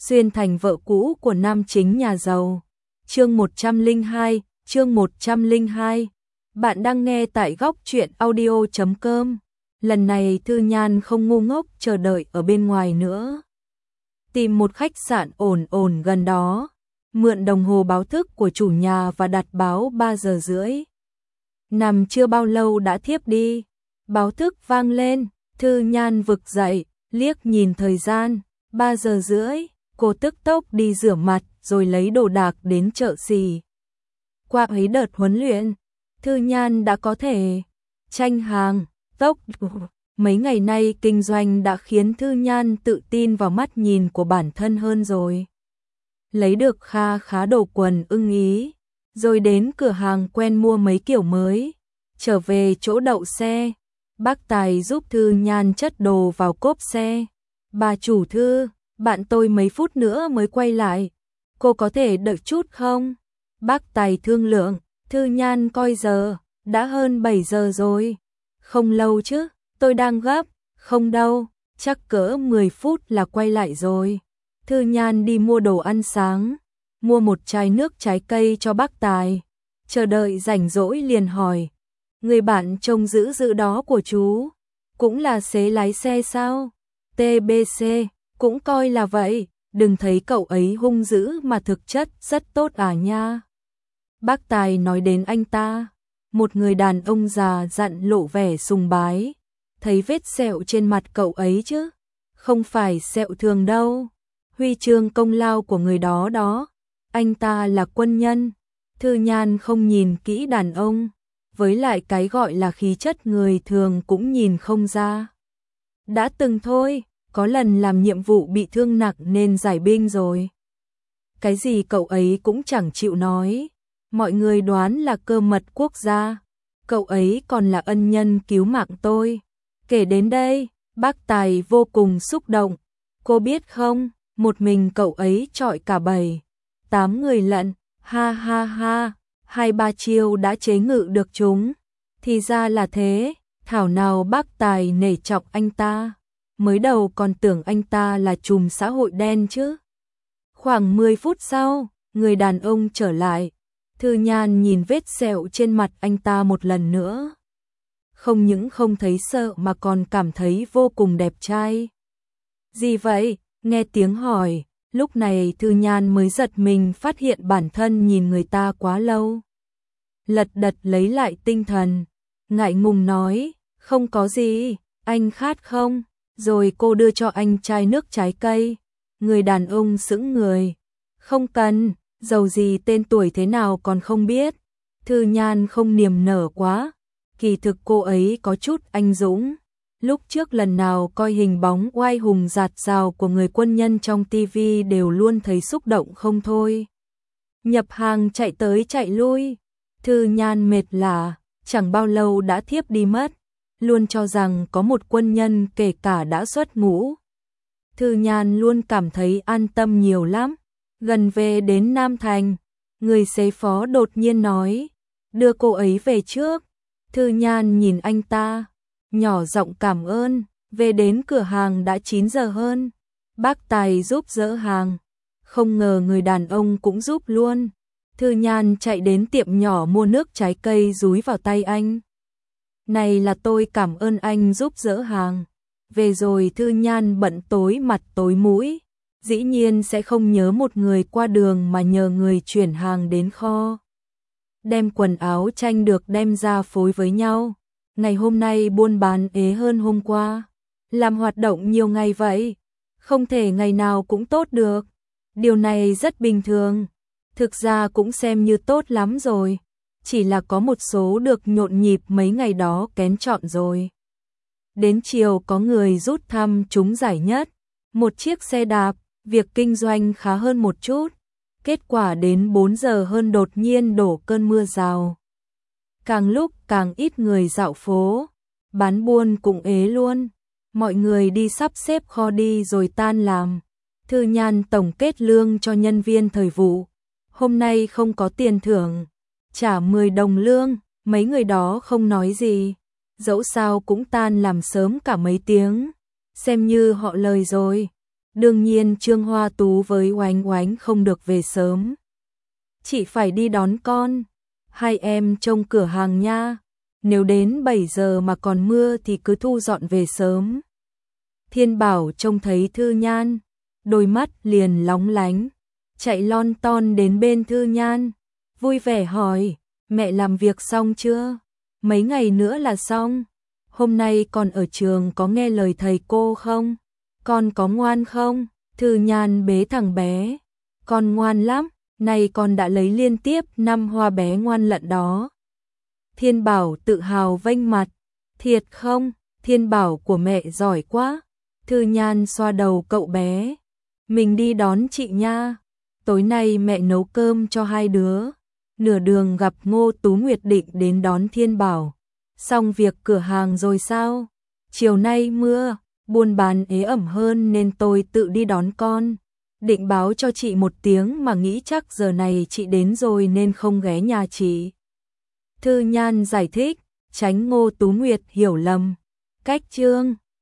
xuyên thành vợ cũ của nam chính nhà giàu. Chương 102. Bạn đang nghe tại góc truyện audio.com. Lần này Thư Nhan không ngu ngốc chờ đợi ở bên ngoài nữa. Tìm một khách sạn ổn gần đó, mượn đồng hồ báo thức của chủ nhà và đặt báo 3 giờ rưỡi. Nằm chưa bao lâu đã thiếp đi, báo thức vang lên, Thư Nhan vực dậy, liếc nhìn thời gian, 3 giờ rưỡi, cô tức tốc đi rửa mặt rồi lấy đồ đạc đến chợ xỉ. Qua ấy đợt huấn luyện, Thư Nhan đã có thể tranh hàng, tốc. Mấy ngày nay kinh doanh đã khiến Thư Nhan tự tin vào mắt nhìn của bản thân hơn rồi. Lấy được khá đồ quần ưng ý, rồi đến cửa hàng quen mua mấy kiểu mới. Trở về chỗ đậu xe, bác Tài giúp Thư Nhan chất đồ vào cốp xe. Bà chủ Thư, bạn tôi mấy phút nữa mới quay lại, cô có thể đợi chút không? Bác Tài thương lượng. Thư Nhan coi giờ, đã hơn 7 giờ rồi. Không lâu chứ, tôi đang gấp. Không đâu, chắc cỡ 10 phút là quay lại rồi. Thư Nhan đi mua đồ ăn sáng, mua một chai nước trái cây cho bác Tài. Chờ đợi rảnh rỗi liền hỏi, người bạn trông giữ đó của chú, cũng là xế lái xe sao? TBC, cũng coi là vậy, đừng thấy cậu ấy hung dữ mà thực chất rất tốt à nha. Bác Tài nói đến anh ta, một người đàn ông già dặn lộ vẻ sùng bái. Thấy vết sẹo trên mặt cậu ấy chứ, không phải sẹo thường đâu, huy chương công lao của người đó, anh ta là quân nhân. Thư Nhan không nhìn kỹ đàn ông, với lại cái gọi là khí chất người thường cũng nhìn không ra. Đã từng thôi, có lần làm nhiệm vụ bị thương nặng nên giải binh rồi. Cái gì cậu ấy cũng chẳng chịu nói, mọi người đoán là cơ mật quốc gia, cậu ấy còn là ân nhân cứu mạng tôi. Kể đến đây, bác Tài vô cùng xúc động. Cô biết không, một mình cậu ấy chọi cả 7-8 người lận, ha ha ha, 2-3 chiêu đã chế ngự được chúng. Thì ra là thế, thảo nào bác Tài nể trọng anh ta. Mới đầu còn tưởng anh ta là trùm xã hội đen chứ. Khoảng 10 phút sau, người đàn ông trở lại. Thư Nhan nhìn vết sẹo trên mặt anh ta một lần nữa. Không những không thấy sợ mà còn cảm thấy vô cùng đẹp trai. Gì vậy? Nghe tiếng hỏi, lúc này Thư Nhan mới giật mình phát hiện bản thân nhìn người ta quá lâu. Lật đật lấy lại tinh thần, ngại ngùng nói, không có gì, anh khát không? Rồi cô đưa cho anh chai nước trái cây. Người đàn ông sững người, không cần, dầu gì tên tuổi thế nào còn không biết. Thư Nhan không niềm nở quá. Kỳ thực cô ấy có chút anh dũng. Lúc trước lần nào coi hình bóng oai hùng dạt dào của người quân nhân trong TV đều luôn thấy xúc động không thôi. Nhập hàng chạy tới chạy lui, Thư Nhan mệt lả, chẳng bao lâu đã thiếp đi mất. Luôn cho rằng có một quân nhân kể cả đã xuất ngũ. Thư Nhan luôn cảm thấy an tâm nhiều lắm. Gần về đến Nam Thành, người xế phó đột nhiên nói, đưa cô ấy về trước. Thư Nhan nhìn anh ta, nhỏ giọng cảm ơn. Về đến cửa hàng đã 9 giờ hơn. Bác Tài giúp dỡ hàng, không ngờ người đàn ông cũng giúp luôn. Thư Nhan chạy đến tiệm nhỏ mua nước trái cây dúi vào tay anh. Này là tôi cảm ơn anh giúp dỡ hàng. Về rồi Thư Nhan bận tối mặt tối mũi. Dĩ nhiên sẽ không nhớ một người qua đường mà nhờ người chuyển hàng đến kho. Đem quần áo tranh được đem ra phối với nhau. Ngày hôm nay buôn bán ế hơn hôm qua. Làm hoạt động nhiều ngày vậy, không thể ngày nào cũng tốt được. Điều này rất bình thường. Thực ra cũng xem như tốt lắm rồi. Chỉ là có một số được nhộn nhịp mấy ngày đó kén chọn rồi. Đến chiều có người rút thăm trúng giải nhất. Một chiếc xe đạp, việc kinh doanh khá hơn một chút. Kết quả đến 4 giờ hơn đột nhiên đổ cơn mưa rào. Càng lúc càng ít người dạo phố, bán buôn cũng ế luôn. Mọi người đi sắp xếp kho đi rồi tan làm. Thư Nhan tổng kết lương cho nhân viên thời vụ. Hôm nay không có tiền thưởng, trả 10 đồng lương, mấy người đó không nói gì. Dẫu sao cũng tan làm sớm cả mấy tiếng, xem như họ lời rồi. Đương nhiên Trương Hoa Tú với Oánh Oánh không được về sớm. Chị phải đi đón con. Hai em trông cửa hàng nha. Nếu đến 7 giờ mà còn mưa thì cứ thu dọn về sớm. Thiên Bảo trông thấy Thư Nhan, đôi mắt liền lóng lánh, chạy lon ton đến bên Thư Nhan, vui vẻ hỏi, mẹ làm việc xong chưa? Mấy ngày nữa là xong. Hôm nay con ở trường có nghe lời thầy cô không? Con có ngoan không? Thư Nhan bế thằng bé, con ngoan lắm, này con đã lấy liên tiếp 5 hoa bé ngoan lận đó. Thiên Bảo tự hào vênh mặt, thiệt không? Thiên Bảo của mẹ giỏi quá. Thư Nhan xoa đầu cậu bé, mình đi đón chị nha. Tối nay mẹ nấu cơm cho hai đứa. Nửa đường gặp Ngô Tú Nguyệt định đến đón Thiên Bảo. Xong việc cửa hàng rồi sao? Chiều nay mưa, buôn bán ế ẩm hơn nên tôi tự đi đón con. Định báo cho chị một tiếng mà nghĩ chắc giờ này chị đến rồi nên không ghé nhà chị. Thư Nhan giải thích, tránh Ngô Tú Nguyệt hiểu lầm. Cách Trương